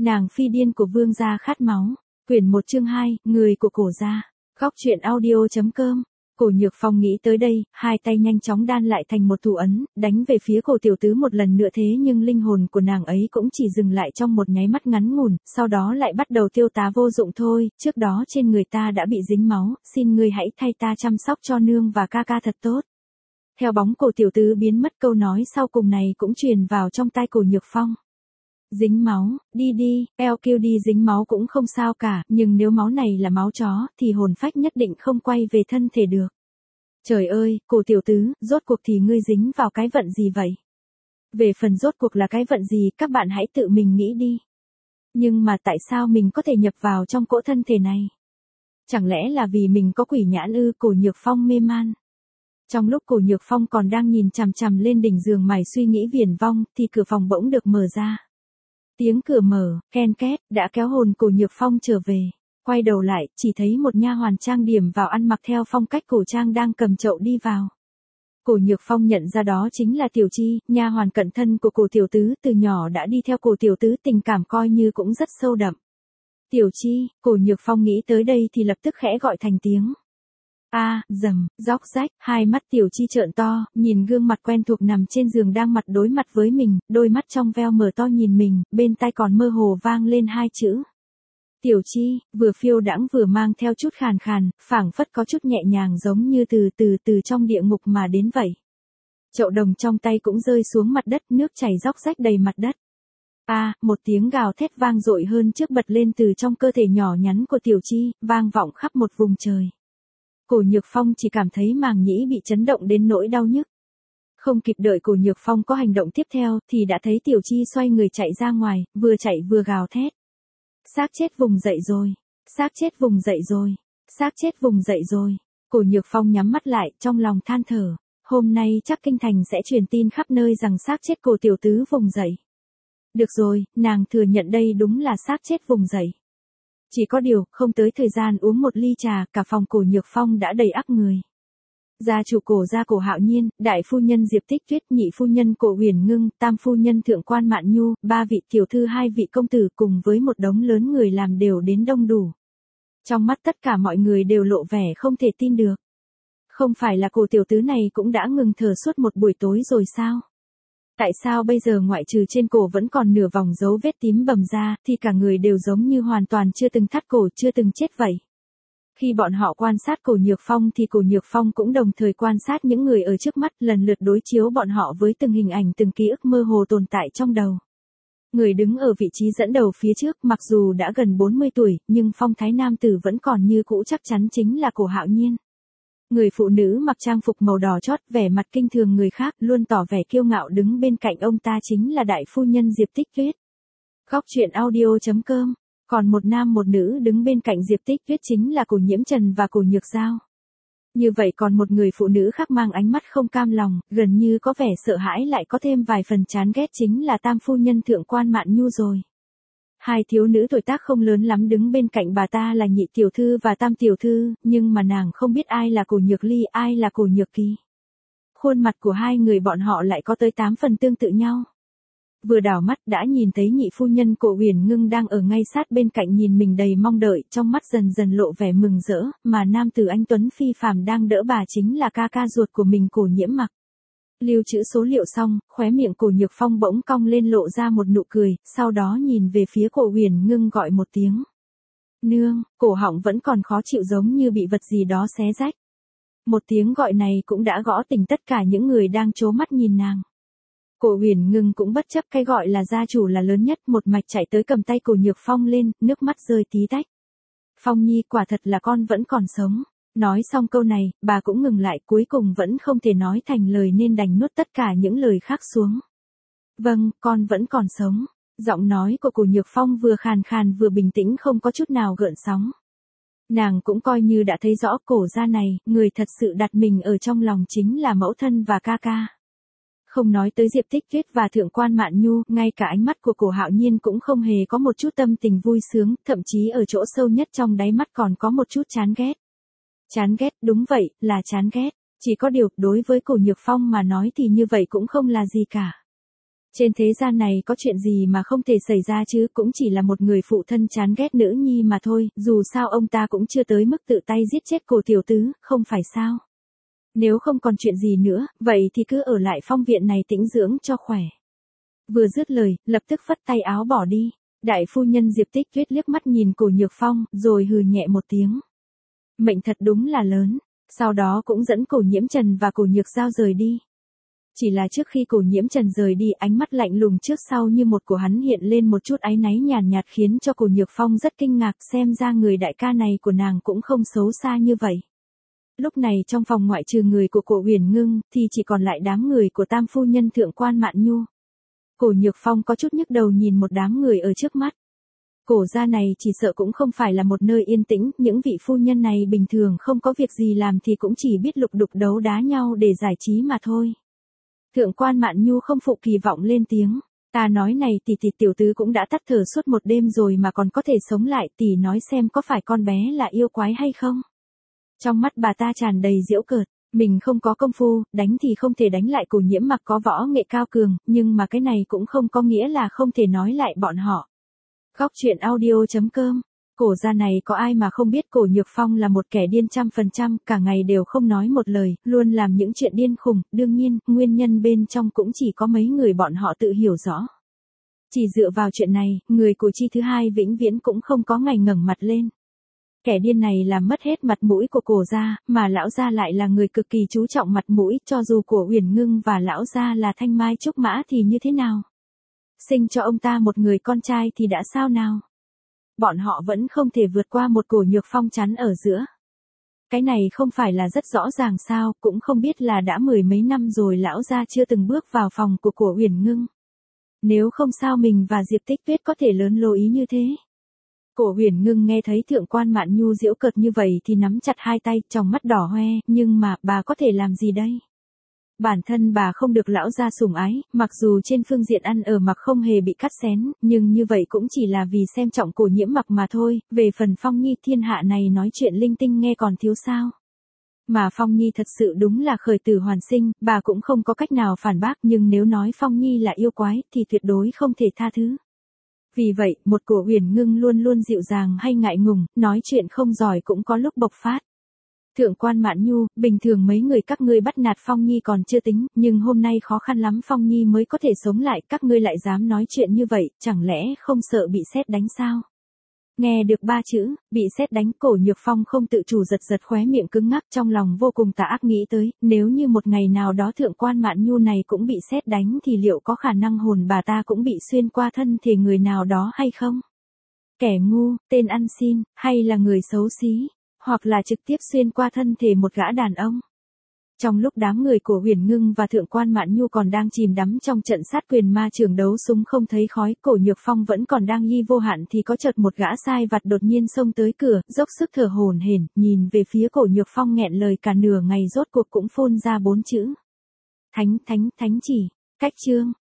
Nàng phi điên của vương gia khát máu. Quyển 1 chương 2, người của cổ gia. Góc truyện audio.com. Cổ Nhược Phong nghĩ tới đây, hai tay nhanh chóng đan lại thành một thủ ấn, đánh về phía cổ tiểu tứ một lần nữa, thế nhưng linh hồn của nàng ấy cũng chỉ dừng lại trong một nháy mắt ngắn ngủn, sau đó lại bắt đầu tiêu tá vô dụng thôi, trước đó trên người ta đã bị dính máu, xin ngươi hãy thay ta chăm sóc cho nương và ca ca thật tốt. Theo bóng cổ tiểu tứ biến mất, câu nói sau cùng này cũng truyền vào trong tai Cổ Nhược Phong. Dính máu, đi đi, eo kêu đi, dính máu cũng không sao cả, nhưng nếu máu này là máu chó, thì hồn phách nhất định không quay về thân thể được. Trời ơi, Cổ tiểu tứ, rốt cuộc thì ngươi dính vào cái vận gì vậy? Về phần rốt cuộc là cái vận gì, các bạn hãy tự mình nghĩ đi. Nhưng mà tại sao mình có thể nhập vào trong cỗ thân thể này? Chẳng lẽ là vì mình có quỷ nhãn ư? Cổ Nhược Phong mê man. Trong lúc Cổ Nhược Phong còn đang nhìn chằm chằm lên đỉnh giường mải suy nghĩ viển vong, thì cửa phòng bỗng được mở ra. Tiếng cửa mở, ken két, đã kéo hồn Cổ Nhược Phong trở về. Quay đầu lại, chỉ thấy một nha hoàn trang điểm vào ăn mặc theo phong cách cổ trang đang cầm chậu đi vào. Cổ Nhược Phong nhận ra đó chính là Tiểu Chi, nha hoàn cận thân của Cổ tiểu tứ, từ nhỏ đã đi theo Cổ tiểu tứ, tình cảm coi như cũng rất sâu đậm. Tiểu Chi, Cổ Nhược Phong nghĩ tới đây thì lập tức khẽ gọi thành tiếng. Rầm, róc rách, hai mắt Tiểu Chi trợn to, nhìn gương mặt quen thuộc nằm trên giường đang mặt đối mặt với mình, đôi mắt trong veo mở to nhìn mình, bên tai còn mơ hồ vang lên hai chữ. Tiểu Chi, vừa phiêu đãng vừa mang theo chút khàn khàn, phảng phất có chút nhẹ nhàng giống như từ trong địa ngục mà đến vậy. Chậu đồng trong tay cũng rơi xuống mặt đất, nước chảy róc rách đầy mặt đất. Một tiếng gào thét vang dội hơn trước bật lên từ trong cơ thể nhỏ nhắn của Tiểu Chi, vang vọng khắp một vùng trời. Cổ Nhược Phong chỉ cảm thấy màng nhĩ bị chấn động đến nỗi đau nhức. Không kịp đợi Cổ Nhược Phong có hành động tiếp theo, thì đã thấy Tiểu Chi xoay người chạy ra ngoài, vừa chạy vừa gào thét. Xác chết vùng dậy rồi, xác chết vùng dậy rồi, xác chết vùng dậy rồi. Cổ Nhược Phong nhắm mắt lại, trong lòng than thở. Hôm nay chắc kinh thành sẽ truyền tin khắp nơi rằng xác chết Cổ tiểu tứ vùng dậy. Được rồi, nàng thừa nhận đây đúng là xác chết vùng dậy. Chỉ có điều, không tới thời gian uống một ly trà, cả phòng Cổ Nhược Phong đã đầy ắp người. Gia chủ Cổ gia Cổ Hạo Nhiên, đại phu nhân Diệp Tích Tuyết, nhị phu nhân Cổ Huyền Ngưng, tam phu nhân Thượng quan Mạn Nhu, ba vị tiểu thư, hai vị công tử cùng với một đống lớn người làm đều đến đông đủ. Trong mắt tất cả mọi người đều lộ vẻ không thể tin được. Không phải là Cổ tiểu tứ này cũng đã ngừng thở suốt một buổi tối rồi sao? Tại sao bây giờ ngoại trừ trên cổ vẫn còn nửa vòng dấu vết tím bầm ra, thì cả người đều giống như hoàn toàn chưa từng thắt cổ, chưa từng chết vậy? Khi bọn họ quan sát Cổ Nhược Phong thì Cổ Nhược Phong cũng đồng thời quan sát những người ở trước mắt, lần lượt đối chiếu bọn họ với từng hình ảnh, từng ký ức mơ hồ tồn tại trong đầu. Người đứng ở vị trí dẫn đầu phía trước, mặc dù đã gần 40 tuổi, nhưng phong thái nam tử vẫn còn như cũ, chắc chắn chính là Cổ Hạo Nhiên. Người phụ nữ mặc trang phục màu đỏ chót, vẻ mặt kinh thường người khác, luôn tỏ vẻ kiêu ngạo đứng bên cạnh ông ta chính là đại phu nhân Diệp Tích Tuyết. Góc truyện audio.com. Còn một nam một nữ đứng bên cạnh Diệp Tích Tuyết chính là Cổ Nhiễm Trần và Cổ Nhược Giao. Như vậy còn một người phụ nữ khác mang ánh mắt không cam lòng, gần như có vẻ sợ hãi lại có thêm vài phần chán ghét chính là tam phu nhân Thượng quan Mạn Nhu rồi. Hai thiếu nữ tuổi tác không lớn lắm đứng bên cạnh bà ta là nhị tiểu thư và tam tiểu thư, nhưng mà nàng không biết ai là Cổ Nhược Ly, ai là Cổ Nhược Kỳ. Khuôn mặt của hai người bọn họ lại có tới 8 phần tương tự nhau. Vừa đảo mắt đã nhìn thấy nhị phu nhân Cổ Huyền Ngưng đang ở ngay sát bên cạnh nhìn mình đầy mong đợi, trong mắt dần dần lộ vẻ mừng rỡ, mà nam tử anh tuấn phi phàm đang đỡ bà chính là ca ca ruột của mình Cổ Nhiễm Mặc. Lưu trữ số liệu xong, khóe miệng Cổ Nhược Phong bỗng cong lên lộ ra một nụ cười, sau đó nhìn về phía Cổ Huyền Ngưng gọi một tiếng. Nương, cổ họng vẫn còn khó chịu giống như bị vật gì đó xé rách. Một tiếng gọi này cũng đã gõ tỉnh tất cả những người đang trố mắt nhìn nàng. Cổ Huyền Ngưng cũng bất chấp cái gọi là gia chủ là lớn nhất, một mạch chạy tới cầm tay Cổ Nhược Phong lên, nước mắt rơi tí tách. Phong Nhi, quả thật là con vẫn còn sống. Nói xong câu này, bà cũng ngừng lại, cuối cùng vẫn không thể nói thành lời nên đành nuốt tất cả những lời khác xuống. Vâng, con vẫn còn sống. Giọng nói của Cổ Nhược Phong vừa khàn khàn vừa bình tĩnh, không có chút nào gợn sóng. Nàng cũng coi như đã thấy rõ Cổ gia này, người thật sự đặt mình ở trong lòng chính là mẫu thân và ca ca. Không nói tới Diệp Tích Tuyết và Thượng quan Mạn Nhu, ngay cả ánh mắt của Cổ Hạo Nhiên cũng không hề có một chút tâm tình vui sướng, thậm chí ở chỗ sâu nhất trong đáy mắt còn có một chút chán ghét. Chán ghét, đúng vậy, là chán ghét. Chỉ có điều, đối với Cổ Nhược Phong mà nói thì như vậy cũng không là gì cả. Trên thế gian này có chuyện gì mà không thể xảy ra chứ, cũng chỉ là một người phụ thân chán ghét nữ nhi mà thôi, dù sao ông ta cũng chưa tới mức tự tay giết chết Cổ tiểu tứ, không phải sao? Nếu không còn chuyện gì nữa, vậy thì cứ ở lại Phong viện này tĩnh dưỡng cho khỏe. Vừa dứt lời, lập tức phất tay áo bỏ đi. Đại phu nhân Diệp Tích Tuyết liếc mắt nhìn Cổ Nhược Phong, rồi hừ nhẹ một tiếng. Mệnh thật đúng là lớn. Sau đó cũng dẫn Cổ Nhiễm Trần và Cổ Nhược Giao rời đi. Chỉ là trước khi Cổ Nhiễm Trần rời đi, ánh mắt lạnh lùng trước sau như một của hắn hiện lên một chút áy náy nhàn nhạt khiến cho Cổ Nhược Phong rất kinh ngạc, xem ra người đại ca này của nàng cũng không xấu xa như vậy. Lúc này trong phòng ngoại trừ người của Cổ Uyển Ngưng, thì chỉ còn lại đám người của tam phu nhân Thượng Quan Mạn Nhu. Cổ Nhược Phong có chút nhức đầu nhìn một đám người ở trước mắt. Cổ gia này chỉ sợ cũng không phải là một nơi yên tĩnh, những vị phu nhân này bình thường không có việc gì làm thì cũng chỉ biết lục đục đấu đá nhau để giải trí mà thôi. Thượng Quan Mạn Nhu không phụ kỳ vọng lên tiếng. Ta nói này tỷ tiểu tứ cũng đã tắt thở suốt một đêm rồi mà còn có thể sống lại, tỷ nói xem có phải con bé là yêu quái hay không? Trong mắt bà ta tràn đầy giễu cợt. Mình không có công phu, đánh thì không thể đánh lại Cổ Nhiễm Mặc có võ nghệ cao cường, nhưng mà cái này cũng không có nghĩa là không thể nói lại bọn họ. Góc truyện audio.com. Cổ gia này có ai mà không biết Cổ Nhược Phong là một kẻ điên 100%, cả ngày đều không nói một lời, luôn làm những chuyện điên khùng, đương nhiên, nguyên nhân bên trong cũng chỉ có mấy người bọn họ tự hiểu rõ. Chỉ dựa vào chuyện này, người của Chi thứ hai vĩnh viễn cũng không có ngày ngẩng mặt lên. Kẻ điên này làm mất hết mặt mũi của Cổ gia, mà lão gia lại là người cực kỳ chú trọng mặt mũi, cho dù của Uyển Ngưng và lão gia là thanh mai trúc mã thì như thế nào? Sinh cho ông ta một người con trai thì đã sao nào? Bọn họ vẫn không thể vượt qua một Cổ Nhược Phong chắn ở giữa. Cái này không phải là rất rõ ràng sao, cũng không biết là đã mười mấy năm rồi lão gia chưa từng bước vào phòng của Cổ Uyển Ngưng. Nếu không sao mình và Diệp Tích Tuyết có thể lớn lối ý như thế. Cổ Uyển Ngưng nghe thấy Thượng Quan Mạn Nhu giễu cợt như vậy thì nắm chặt hai tay, tròng mắt đỏ hoe, nhưng mà bà có thể làm gì đây? Bản thân bà không được lão gia sủng ái, mặc dù trên phương diện ăn ở mặc không hề bị cắt xén, nhưng như vậy cũng chỉ là vì xem trọng Cổ Nhiễm Mặc mà thôi, về phần Phong Nhi thiên hạ này nói chuyện linh tinh nghe còn thiếu sao. Mà Phong Nhi thật sự đúng là khởi tử hoàn sinh, bà cũng không có cách nào phản bác, nhưng nếu nói Phong Nhi là yêu quái thì tuyệt đối không thể tha thứ. Vì vậy, một Cổ Uyển Ngưng luôn luôn dịu dàng hay ngại ngùng, nói chuyện không giỏi cũng có lúc bộc phát. Thượng Quan Mạn Nhu, bình thường mấy người các ngươi bắt nạt Phong Nhi còn chưa tính, nhưng hôm nay khó khăn lắm Phong Nhi mới có thể sống lại, các ngươi lại dám nói chuyện như vậy, chẳng lẽ không sợ bị sét đánh sao? Nghe được ba chữ, bị sét đánh, Cổ Nhược Phong không tự chủ giật khóe miệng cứng ngắc, trong lòng vô cùng tà ác nghĩ tới, nếu như một ngày nào đó Thượng Quan Mạn Nhu này cũng bị sét đánh thì liệu có khả năng hồn bà ta cũng bị xuyên qua thân thể người nào đó hay không? Kẻ ngu, tên ăn xin, hay là người xấu xí, hoặc là trực tiếp xuyên qua thân thể một gã đàn ông. Trong lúc đám người của Uyển Ngưng và Thượng Quan Mạn Nhu còn đang chìm đắm trong trận sát quyền ma trường đấu súng không thấy khói, Cổ Nhược Phong vẫn còn đang y vô hạn thì có chợt một gã sai vặt đột nhiên xông tới cửa, dốc sức thở hổn hển, nhìn về phía Cổ Nhược Phong nghẹn lời cả nửa ngày rốt cuộc cũng phun ra 4 chữ. Thánh chỉ, cách chương.